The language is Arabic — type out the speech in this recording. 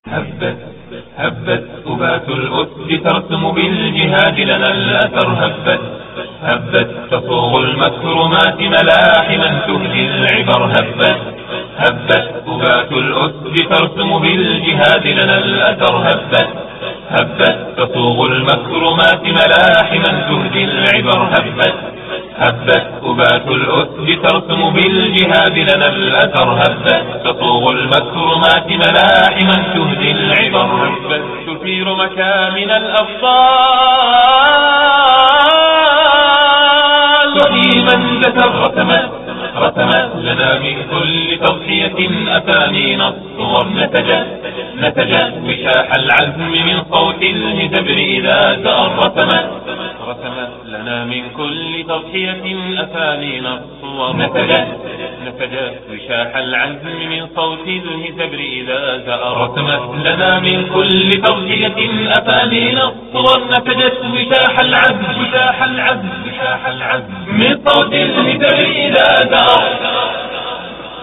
هبت هبت أبات الأسد ترسم بالجهاد لنا الأثر. هبت هبت تصوغ المكرمات ملاحما تهدي العبر. هبت هبت أبات الأسد ترسم بالجهاد لنا الأثر. هبت هبت تصوغ المكرمات ملاحما تهدي العبر. هبت هبت أبات الأسد ترسم بالجهاد لنا الأثر. هبت تصوغ المكرمات ملاحما تهدي العبر. هبت تثير مكامن الأبطال وحيما رتمت لنا من كل تضحية أفانين الصور. نتجت وشاح العزم من صوت الهجبر إذا زار. رتمت لنا من كل تضحية أفانين الصور. نتجت وشاح العزم من صوت الهجبر إذا زار. رتمت لنا من كل تضحية أفانين الصور. نتجت وشاح العزم من صوت الهجبر إذا زار.